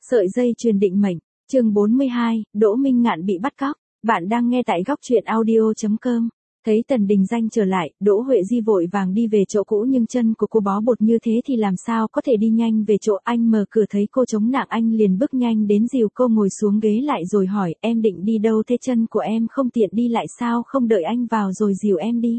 Sợi dây chuyền định mệnh, chương 42, Đỗ Minh Ngạn bị bắt cóc. Bạn đang nghe tại góc truyện audio.com. Thấy Tần Đình Danh trở lại, Đỗ Huệ Di vội vàng đi về chỗ cũ nhưng chân của cô bó bột như thế thì làm sao có thể đi nhanh về chỗ. Anh mở cửa thấy cô chống nặng, anh liền bước nhanh đến dìu cô ngồi xuống ghế lại rồi hỏi, em định đi đâu thế, chân của em không tiện đi lại sao không đợi anh vào rồi dìu em đi.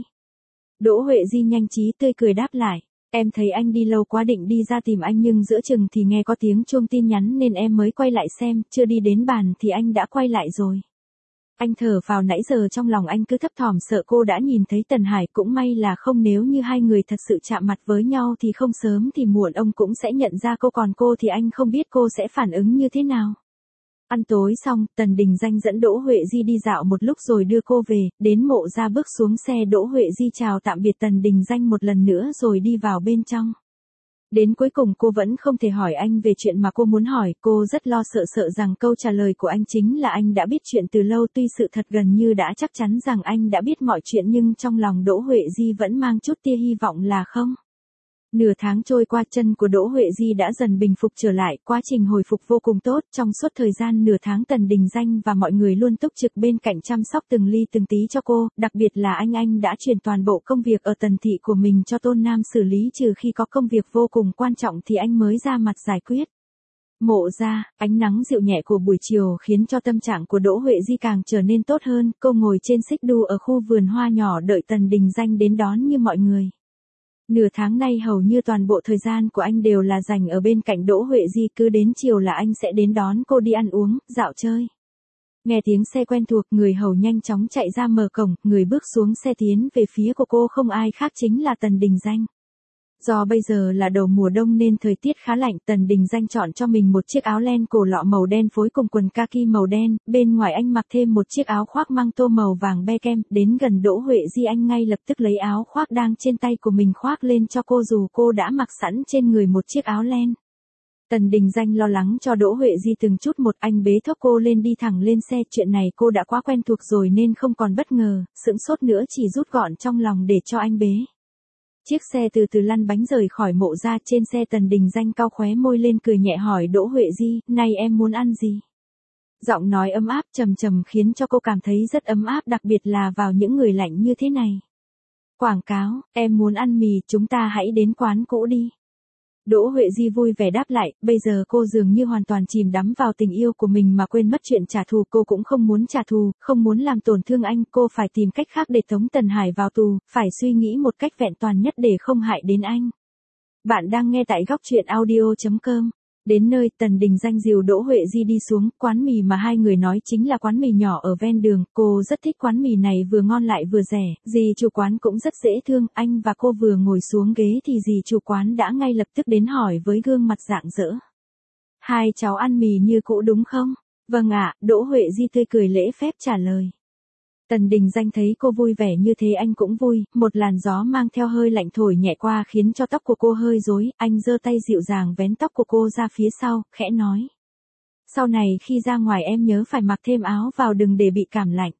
Đỗ Huệ Di nhanh trí tươi cười đáp lại. Em thấy anh đi lâu quá định đi ra tìm anh nhưng giữa chừng thì nghe có tiếng chuông tin nhắn nên em mới quay lại xem, chưa đi đến bàn thì anh đã quay lại rồi. Anh thở phào, nãy giờ trong lòng anh cứ thấp thỏm sợ cô đã nhìn thấy Tần Hải, cũng may là không, nếu như hai người thật sự chạm mặt với nhau thì không sớm thì muộn ông cũng sẽ nhận ra cô, còn cô thì anh không biết cô sẽ phản ứng như thế nào. Ăn tối xong, Tần Đình Danh dẫn Đỗ Huệ Di đi dạo một lúc rồi đưa cô về, đến Mộ Gia bước xuống xe, Đỗ Huệ Di chào tạm biệt Tần Đình Danh một lần nữa rồi đi vào bên trong. Đến cuối cùng cô vẫn không thể hỏi anh về chuyện mà cô muốn hỏi, cô rất lo sợ rằng câu trả lời của anh chính là anh đã biết chuyện từ lâu, tuy sự thật gần như đã chắc chắn rằng anh đã biết mọi chuyện nhưng trong lòng Đỗ Huệ Di vẫn mang chút tia hy vọng là không. Nửa tháng trôi qua, chân của Đỗ Huệ Di đã dần bình phục trở lại, quá trình hồi phục vô cùng tốt. Trong suốt thời gian nửa tháng, Tần Đình Danh và mọi người luôn túc trực bên cạnh chăm sóc từng ly từng tí cho cô, đặc biệt là anh đã chuyển toàn bộ công việc ở Tần thị của mình cho Tôn Nam xử lý, trừ khi có công việc vô cùng quan trọng thì anh mới ra mặt giải quyết. Mộ Gia, ánh nắng dịu nhẹ của buổi chiều khiến cho tâm trạng của Đỗ Huệ Di càng trở nên tốt hơn, cô ngồi trên xích đu ở khu vườn hoa nhỏ đợi Tần Đình Danh đến đón như mọi người. Nửa tháng nay hầu như toàn bộ thời gian của anh đều là dành ở bên cạnh Đỗ Huệ Di, cứ đến chiều là anh sẽ đến đón cô đi ăn uống, dạo chơi. Nghe tiếng xe quen thuộc, người hầu nhanh chóng chạy ra mở cổng, người bước xuống xe tiến về phía của cô không ai khác chính là Tần Đình Danh. Do bây giờ là đầu mùa đông nên thời tiết khá lạnh, Tần Đình Danh chọn cho mình một chiếc áo len cổ lọ màu đen phối cùng quần kaki màu đen, bên ngoài anh mặc thêm một chiếc áo khoác măng tô màu vàng be kem, đến gần Đỗ Huệ Di anh ngay lập tức lấy áo khoác đang trên tay của mình khoác lên cho cô dù cô đã mặc sẵn trên người một chiếc áo len. Tần Đình Danh lo lắng cho Đỗ Huệ Di từng chút một, anh bế thốc cô lên đi thẳng lên xe, chuyện này cô đã quá quen thuộc rồi nên không còn bất ngờ, sững sốt nữa, chỉ rút gọn trong lòng để cho anh bế. Chiếc xe từ từ lăn bánh rời khỏi Mộ Gia, trên xe Tần Đình Danh cau khóe môi lên cười nhẹ hỏi Đỗ Huệ Di, nay em muốn ăn gì? Giọng nói ấm áp trầm trầm khiến cho cô cảm thấy rất ấm áp, đặc biệt là vào những người lạnh như thế này. Quảng cáo, em muốn ăn mì, chúng ta hãy đến quán cũ đi. Đỗ Huệ Di vui vẻ đáp lại, bây giờ cô dường như hoàn toàn chìm đắm vào tình yêu của mình mà quên mất chuyện trả thù, cô cũng không muốn trả thù, không muốn làm tổn thương anh, cô phải tìm cách khác để tống Tần Hải vào tù, phải suy nghĩ một cách vẹn toàn nhất để không hại đến anh. Bạn đang nghe tại góc truyện audio.com. Đến nơi, Tần Đình Danh dìu Đỗ Huệ Di đi xuống, quán mì mà hai người nói chính là quán mì nhỏ ở ven đường, cô rất thích quán mì này, vừa ngon lại vừa rẻ, dì chủ quán cũng rất dễ thương, anh và cô vừa ngồi xuống ghế thì dì chủ quán đã ngay lập tức đến hỏi với gương mặt rạng rỡ. Hai cháu ăn mì như cũ đúng không? Vâng ạ, Đỗ Huệ Di tươi cười lễ phép trả lời. Tần Đình Danh thấy cô vui vẻ như thế anh cũng vui, một làn gió mang theo hơi lạnh thổi nhẹ qua khiến cho tóc của cô hơi rối, anh giơ tay dịu dàng vén tóc của cô ra phía sau, khẽ nói. Sau này khi ra ngoài em nhớ phải mặc thêm áo vào, đừng để bị cảm lạnh.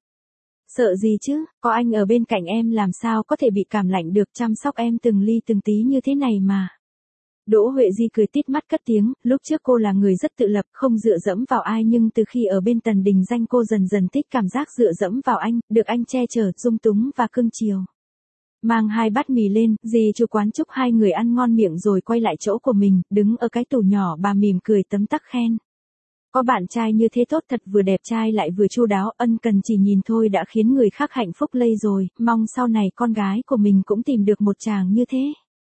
Sợ gì chứ, có anh ở bên cạnh em làm sao có thể bị cảm lạnh được, chăm sóc em từng ly từng tí như thế này mà. Đỗ Huệ Di cười tít mắt cất tiếng, lúc trước cô là người rất tự lập, không dựa dẫm vào ai, nhưng từ khi ở bên Tần Đình Danh cô dần dần thích cảm giác dựa dẫm vào anh, được anh che chở, dung túng và cưng chiều. Mang hai bát mì lên, dì chủ quán chúc hai người ăn ngon miệng rồi quay lại chỗ của mình, đứng ở cái tủ nhỏ bà mỉm cười tấm tắc khen. Có bạn trai như thế tốt thật, vừa đẹp trai lại vừa chu đáo, ân cần chỉ nhìn thôi đã khiến người khác hạnh phúc lây rồi, mong sau này con gái của mình cũng tìm được một chàng như thế.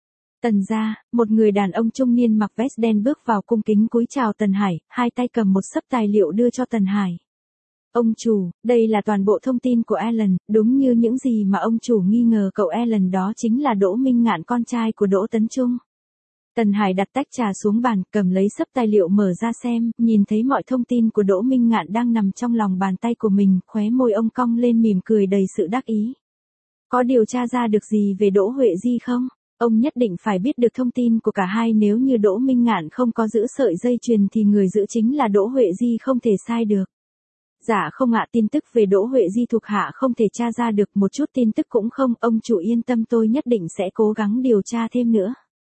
Tần gia, một người đàn ông trung niên mặc vest đen bước vào cung kính cúi chào Tần Hải, hai tay cầm một xấp tài liệu đưa cho Tần Hải. Ông chủ, đây là toàn bộ thông tin của Alan, đúng như những gì mà ông chủ nghi ngờ, cậu Alan đó chính là Đỗ Minh Ngạn, con trai của Đỗ Tấn Trung. Tần Hải đặt tách trà xuống bàn, cầm lấy xấp tài liệu mở ra xem, nhìn thấy mọi thông tin của Đỗ Minh Ngạn đang nằm trong lòng bàn tay của mình, khóe môi ông cong lên mỉm cười đầy sự đắc ý. Có điều tra ra được gì về Đỗ Huệ Di không? Ông nhất định phải biết được thông tin của cả hai, nếu như Đỗ Minh Ngạn không có giữ sợi dây chuyền thì người giữ chính là Đỗ Huệ Di, không thể sai được. Dạ không ạ, tin tức về Đỗ Huệ Di thuộc hạ không thể tra ra được, một chút tin tức cũng không, ông chủ yên tâm, tôi nhất định sẽ cố gắng điều tra thêm nữa.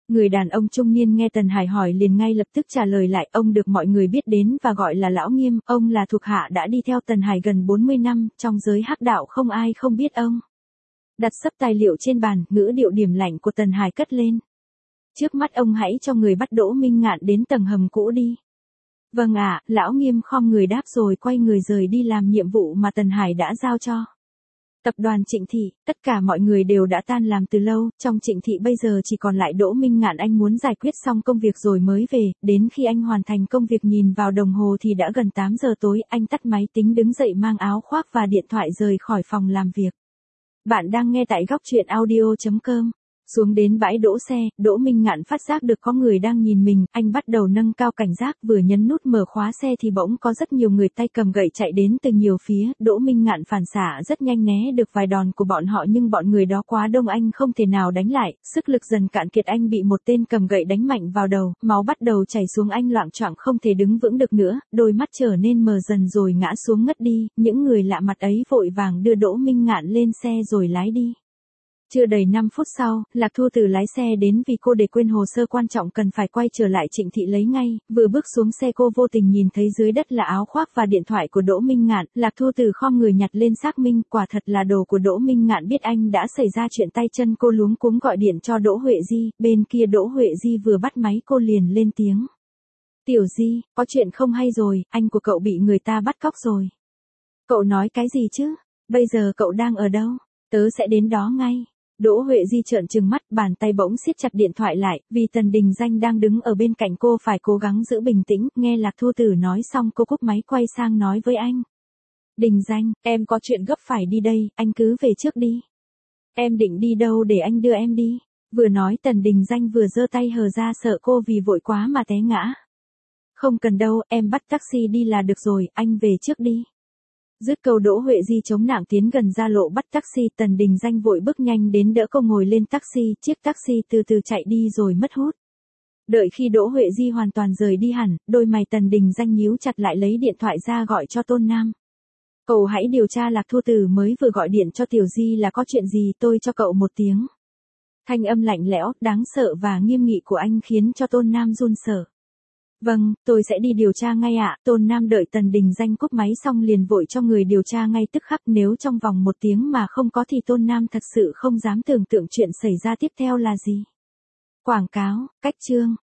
Người đàn ông trung niên nghe Tần Hải hỏi liền ngay lập tức trả lời lại, ông được mọi người biết đến và gọi là Lão Nghiêm, ông là thuộc hạ đã đi theo Tần Hải gần 40 năm, trong giới hắc đạo không ai không biết ông. Đặt sấp tài liệu trên bàn, ngữ điệu điềm lạnh của Tần Hải cất lên. Trước mắt ông hãy cho người bắt Đỗ Minh Ngạn đến tầng hầm cũ đi. Vâng ạ, Lão Nghiêm khom người đáp rồi quay người rời đi làm nhiệm vụ mà Tần Hải đã giao cho. Tập đoàn Trịnh Thị, tất cả mọi người đều đã tan làm từ lâu, trong Trịnh Thị bây giờ chỉ còn lại Đỗ Minh Ngạn. Anh muốn giải quyết xong công việc rồi mới về, đến khi anh hoàn thành công việc nhìn vào đồng hồ thì đã gần 8 giờ tối, anh tắt máy tính đứng dậy mang áo khoác và điện thoại rời khỏi phòng làm việc. Bạn đang nghe tại góc truyện audio.com. Xuống đến bãi đỗ xe, Đỗ Minh Ngạn phát giác được có người đang nhìn mình, anh bắt đầu nâng cao cảnh giác, vừa nhấn nút mở khóa xe thì bỗng có rất nhiều người tay cầm gậy chạy đến từ nhiều phía, Đỗ Minh Ngạn phản xạ rất nhanh né được vài đòn của bọn họ nhưng bọn người đó quá đông anh không thể nào đánh lại, sức lực dần cạn kiệt anh bị một tên cầm gậy đánh mạnh vào đầu, máu bắt đầu chảy xuống anh loạng choạng không thể đứng vững được nữa, đôi mắt trở nên mờ dần rồi ngã xuống ngất đi, những người lạ mặt ấy vội vàng đưa Đỗ Minh Ngạn lên xe rồi lái đi. Chưa đầy 5 phút sau, Lạc Thu Từ lái xe đến vì cô để quên hồ sơ quan trọng cần phải quay trở lại Trịnh Thị lấy ngay, vừa bước xuống xe cô vô tình nhìn thấy dưới đất là áo khoác và điện thoại của Đỗ Minh Ngạn, Lạc Thu Từ khom người nhặt lên xác minh, quả thật là đồ của Đỗ Minh Ngạn. Biết anh đã xảy ra chuyện tay chân cô luống cuống gọi điện cho Đỗ Huệ Di, bên kia Đỗ Huệ Di vừa bắt máy cô liền lên tiếng. Tiểu Di, có chuyện không hay rồi, anh của cậu bị người ta bắt cóc rồi. Cậu nói cái gì chứ? Bây giờ cậu đang ở đâu? Tớ sẽ đến đó ngay. Đỗ Huệ Di trợn trừng mắt, bàn tay bỗng siết chặt điện thoại lại, vì Tần Đình Danh đang đứng ở bên cạnh cô phải cố gắng giữ bình tĩnh, nghe Lạc Thu Tử nói xong cô cúp máy quay sang nói với anh. Đình Danh, em có chuyện gấp phải đi đây, anh cứ về trước đi. Em định đi đâu để anh đưa em đi? Vừa nói Tần Đình Danh vừa giơ tay hờ ra sợ cô vì vội quá mà té ngã. Không cần đâu, em bắt taxi đi là được rồi, anh về trước đi. Dứt câu Đỗ Huệ Di chống nạng tiến gần ra lộ bắt taxi, Tần Đình Danh vội bước nhanh đến đỡ cô ngồi lên taxi, chiếc taxi từ từ chạy đi rồi mất hút. Đợi khi Đỗ Huệ Di hoàn toàn rời đi hẳn, đôi mày Tần Đình Danh nhíu chặt lại lấy điện thoại ra gọi cho Tôn Nam. Cậu hãy điều tra Lạc Thu Tử mới vừa gọi điện cho Tiểu Di là có chuyện gì, tôi cho cậu một tiếng. Thanh âm lạnh lẽo, đáng sợ và nghiêm nghị của anh khiến cho Tôn Nam run sợ. Vâng, tôi sẽ đi điều tra ngay ạ. Tôn Nam đợi Tần Đình Danh cúp máy xong liền vội cho người điều tra ngay tức khắc, nếu trong vòng 1 tiếng mà không có thì Tôn Nam thật sự không dám tưởng tượng chuyện xảy ra tiếp theo là gì. Quảng cáo, cách chương.